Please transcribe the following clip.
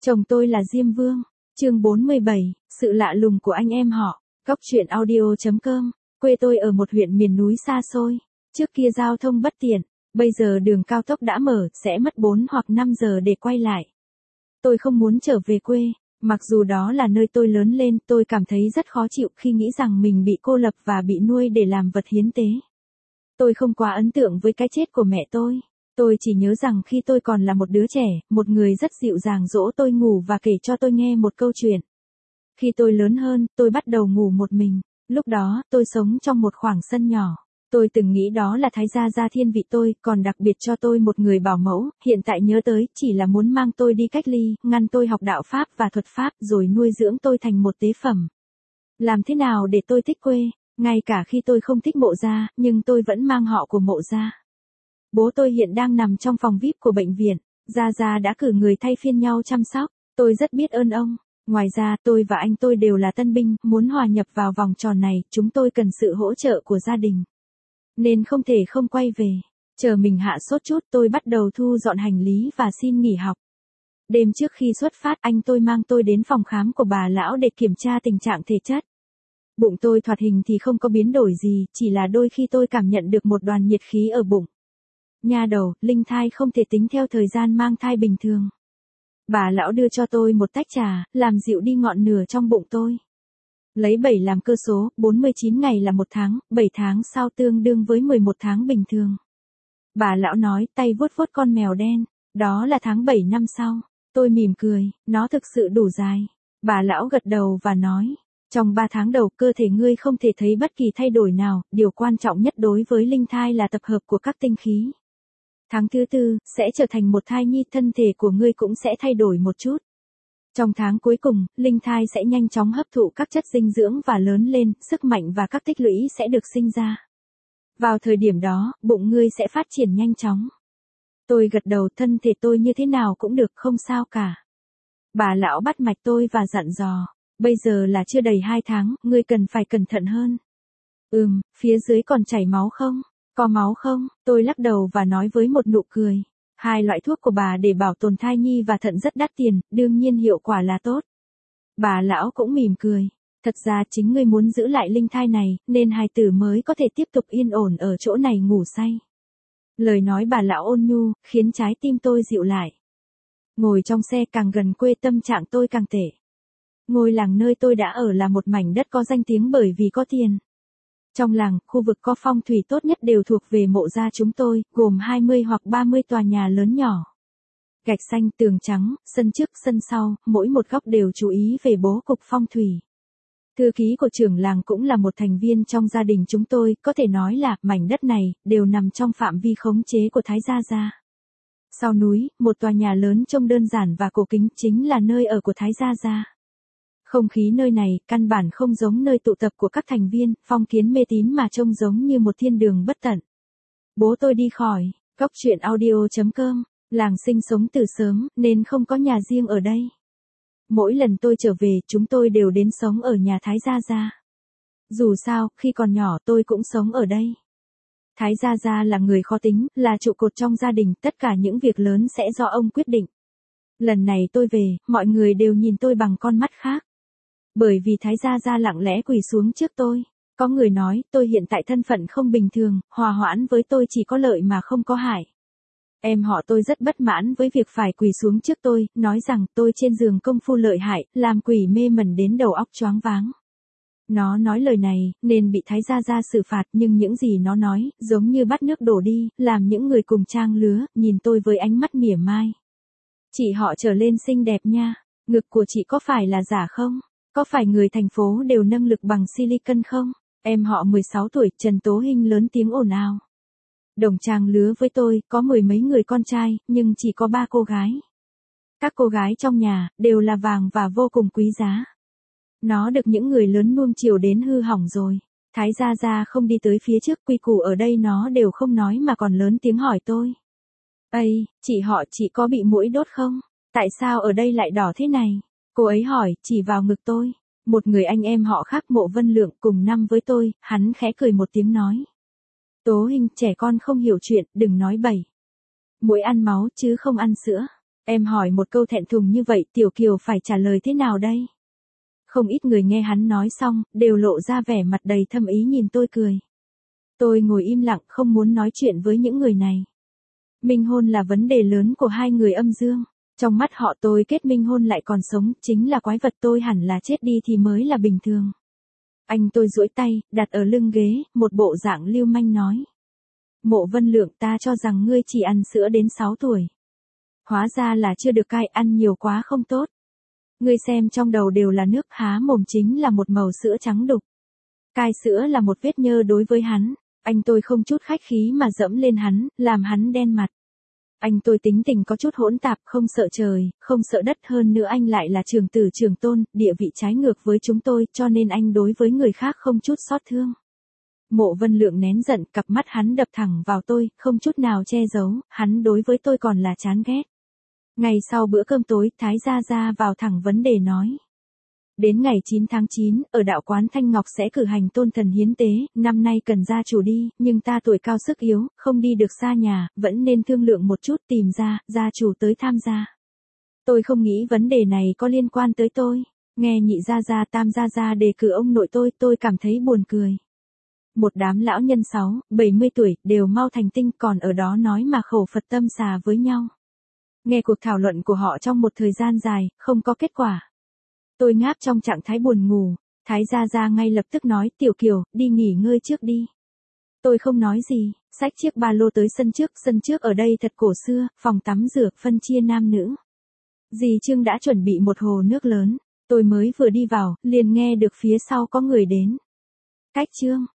Chồng tôi là Diêm Vương. Chương 47, sự lạ lùng của anh em họ. Góc truyện audio.com. Quê tôi ở một huyện miền núi xa xôi. Trước kia giao thông bất tiện, bây giờ đường cao tốc đã mở, sẽ mất 4 hoặc 5 giờ để quay lại. Tôi không muốn trở về quê, mặc dù đó là nơi tôi lớn lên, tôi cảm thấy rất khó chịu khi nghĩ rằng mình bị cô lập và bị nuôi để làm vật hiến tế. Tôi không quá ấn tượng với cái chết của mẹ tôi. Tôi chỉ nhớ rằng khi tôi còn là một đứa trẻ, một người rất dịu dàng dỗ tôi ngủ và kể cho tôi nghe một câu chuyện. Khi tôi lớn hơn, tôi bắt đầu ngủ một mình. Lúc đó, tôi sống trong một khoảng sân nhỏ. Tôi từng nghĩ đó là Thái Gia Gia thiên vị tôi, còn đặc biệt cho tôi một người bảo mẫu, hiện tại nhớ tới, chỉ là muốn mang tôi đi cách ly, ngăn tôi học đạo Pháp và thuật Pháp rồi nuôi dưỡng tôi thành một tế phẩm. Làm thế nào để tôi thích quê, ngay cả khi tôi không thích Mộ Gia, nhưng tôi vẫn mang họ của Mộ Gia. Bố tôi hiện đang nằm trong phòng VIP của bệnh viện, Gia Gia đã cử người thay phiên nhau chăm sóc, tôi rất biết ơn ông. Ngoài ra, tôi và anh tôi đều là tân binh, muốn hòa nhập vào vòng tròn này, chúng tôi cần sự hỗ trợ của gia đình. Nên không thể không quay về. Chờ mình hạ sốt chút, tôi bắt đầu thu dọn hành lý và xin nghỉ học. Đêm trước khi xuất phát, anh tôi mang tôi đến phòng khám của bà lão để kiểm tra tình trạng thể chất. Bụng tôi thoạt hình thì không có biến đổi gì, chỉ là đôi khi tôi cảm nhận được một đoàn nhiệt khí ở bụng. Nha đầu, linh thai không thể tính theo thời gian mang thai bình thường. Bà lão đưa cho tôi một tách trà, làm dịu đi ngọn lửa trong bụng tôi. Lấy 7 làm cơ số, 49 ngày là 1 tháng, 7 tháng sau tương đương với 11 tháng bình thường. Bà lão nói, tay vuốt vuốt con mèo đen, đó là tháng 7 năm sau. Tôi mỉm cười, nó thực sự đủ dài. Bà lão gật đầu và nói, trong 3 tháng đầu cơ thể ngươi không thể thấy bất kỳ thay đổi nào, điều quan trọng nhất đối với linh thai là tập hợp của các tinh khí. Tháng thứ 4, sẽ trở thành một thai nhi, thân thể của ngươi cũng sẽ thay đổi một chút. Trong tháng cuối cùng, linh thai sẽ nhanh chóng hấp thụ các chất dinh dưỡng và lớn lên, sức mạnh và các tích lũy sẽ được sinh ra. Vào thời điểm đó, bụng ngươi sẽ phát triển nhanh chóng. Tôi gật đầu, thân thể tôi như thế nào cũng được, không sao cả. Bà lão bắt mạch tôi và dặn dò, bây giờ là chưa đầy 2 tháng, ngươi cần phải cẩn thận hơn. Phía dưới còn chảy máu không? Có máu không? Tôi lắc đầu và nói với một nụ cười. 2 loại thuốc của bà để bảo tồn thai nhi và thận rất đắt tiền, đương nhiên hiệu quả là tốt. Bà lão cũng mỉm cười. Thật ra chính ngươi muốn giữ lại linh thai này, nên hài tử mới có thể tiếp tục yên ổn ở chỗ này ngủ say. Lời nói bà lão ôn nhu, khiến trái tim tôi dịu lại. Ngồi trong xe càng gần quê tâm trạng tôi càng tệ. Ngôi làng nơi tôi đã ở là một mảnh đất có danh tiếng bởi vì có tiền. Trong làng, khu vực có phong thủy tốt nhất đều thuộc về Mộ Gia chúng tôi, gồm 20 hoặc 30 tòa nhà lớn nhỏ. Gạch xanh, tường trắng, sân trước, sân sau, mỗi một góc đều chú ý về bố cục phong thủy. Thư ký của trưởng làng cũng là một thành viên trong gia đình chúng tôi, có thể nói là mảnh đất này đều nằm trong phạm vi khống chế của Thái Gia Gia. Sau núi, một tòa nhà lớn trông đơn giản và cổ kính chính là nơi ở của Thái Gia Gia. Không khí nơi này căn bản không giống nơi tụ tập của các thành viên, phong kiến mê tín mà trông giống như một thiên đường bất tận. Bố tôi đi khỏi, góc truyện audio.com, làng sinh sống từ sớm nên không có nhà riêng ở đây. Mỗi lần tôi trở về, chúng tôi đều đến sống ở nhà Thái Gia Gia. Dù sao, khi còn nhỏ tôi cũng sống ở đây. Thái Gia Gia là người khó tính, là trụ cột trong gia đình, tất cả những việc lớn sẽ do ông quyết định. Lần này tôi về, mọi người đều nhìn tôi bằng con mắt khác. Bởi vì Thái Gia Gia lặng lẽ quỳ xuống trước tôi. Có người nói, tôi hiện tại thân phận không bình thường, hòa hoãn với tôi chỉ có lợi mà không có hại. Em họ tôi rất bất mãn với việc phải quỳ xuống trước tôi, nói rằng tôi trên giường công phu lợi hại, làm quỷ mê mẩn đến đầu óc choáng váng. Nó nói lời này, nên bị Thái Gia Gia xử phạt, nhưng những gì nó nói, giống như bắt nước đổ đi, làm những người cùng trang lứa, nhìn tôi với ánh mắt mỉa mai. Chị họ trở lên xinh đẹp nha, ngực của chị có phải là giả không? Có phải người thành phố đều nâng lực bằng silicon không? Em họ 16 tuổi, Trần Tố Hinh lớn tiếng ồn ào. Đồng trang lứa với tôi, có 10 mấy người con trai, nhưng chỉ có 3 cô gái. Các cô gái trong nhà, đều là vàng và vô cùng quý giá. Nó được những người lớn nuông chiều đến hư hỏng rồi. Thái Gia Gia không đi tới phía trước, quy củ ở đây nó đều không nói mà còn lớn tiếng hỏi tôi. Ây, chị họ, chị có bị muỗi đốt không? Tại sao ở đây lại đỏ thế này? Cô ấy hỏi, chỉ vào ngực tôi. Một người anh em họ khác, Mộ Vân Lượng, cùng năm với tôi, hắn khẽ cười một tiếng nói. Tố Hinh, trẻ con không hiểu chuyện, đừng nói bậy. Muỗi ăn máu chứ không ăn sữa. Em hỏi một câu thẹn thùng như vậy Tiểu Kiều phải trả lời thế nào đây? Không ít người nghe hắn nói xong, đều lộ ra vẻ mặt đầy thâm ý nhìn tôi cười. Tôi ngồi im lặng không muốn nói chuyện với những người này. Minh hôn là vấn đề lớn của hai người âm dương. Trong mắt họ tôi kết minh hôn lại còn sống, chính là quái vật, tôi hẳn là chết đi thì mới là bình thường. Anh tôi duỗi tay, đặt ở lưng ghế, một bộ dạng lưu manh nói. Mộ Vân Lượng, ta cho rằng ngươi chỉ ăn sữa đến 6 tuổi. Hóa ra là chưa được cai, ăn nhiều quá không tốt. Ngươi xem trong đầu đều là nước, há mồm chính là một màu sữa trắng đục. Cai sữa là một vết nhơ đối với hắn. Anh tôi không chút khách khí mà dẫm lên hắn, làm hắn đen mặt. Anh tôi tính tình có chút hỗn tạp, không sợ trời, không sợ đất, hơn nữa anh lại là trưởng tử trưởng tôn, địa vị trái ngược với chúng tôi, cho nên anh đối với người khác không chút xót thương. Mộ Vân Lượng nén giận, cặp mắt hắn đập thẳng vào tôi, không chút nào che giấu, hắn đối với tôi còn là chán ghét. Ngày sau bữa cơm tối, Thái Gia Gia vào thẳng vấn đề nói. Đến ngày 9 tháng 9, ở đạo quán Thanh Ngọc sẽ cử hành tôn thần hiến tế, năm nay cần gia chủ đi, nhưng ta tuổi cao sức yếu, không đi được xa nhà, vẫn nên thương lượng một chút tìm ra, gia chủ tới tham gia. Tôi không nghĩ vấn đề này có liên quan tới tôi. Nghe nhị gia gia tam gia gia đề cử ông nội tôi cảm thấy buồn cười. Một đám lão nhân 70 tuổi, đều mau thành tinh còn ở đó nói mà khẩu Phật tâm xà với nhau. Nghe cuộc thảo luận của họ trong một thời gian dài, không có kết quả. Tôi ngáp trong trạng thái buồn ngủ, Thái Gia Gia ngay lập tức nói, Tiểu Kiều, đi nghỉ ngơi trước đi. Tôi không nói gì, xách chiếc ba lô tới sân trước ở đây thật cổ xưa, phòng tắm rửa, phân chia nam nữ. Dì Trương đã chuẩn bị một hồ nước lớn, tôi mới vừa đi vào, liền nghe được phía sau có người đến. Cách Trương,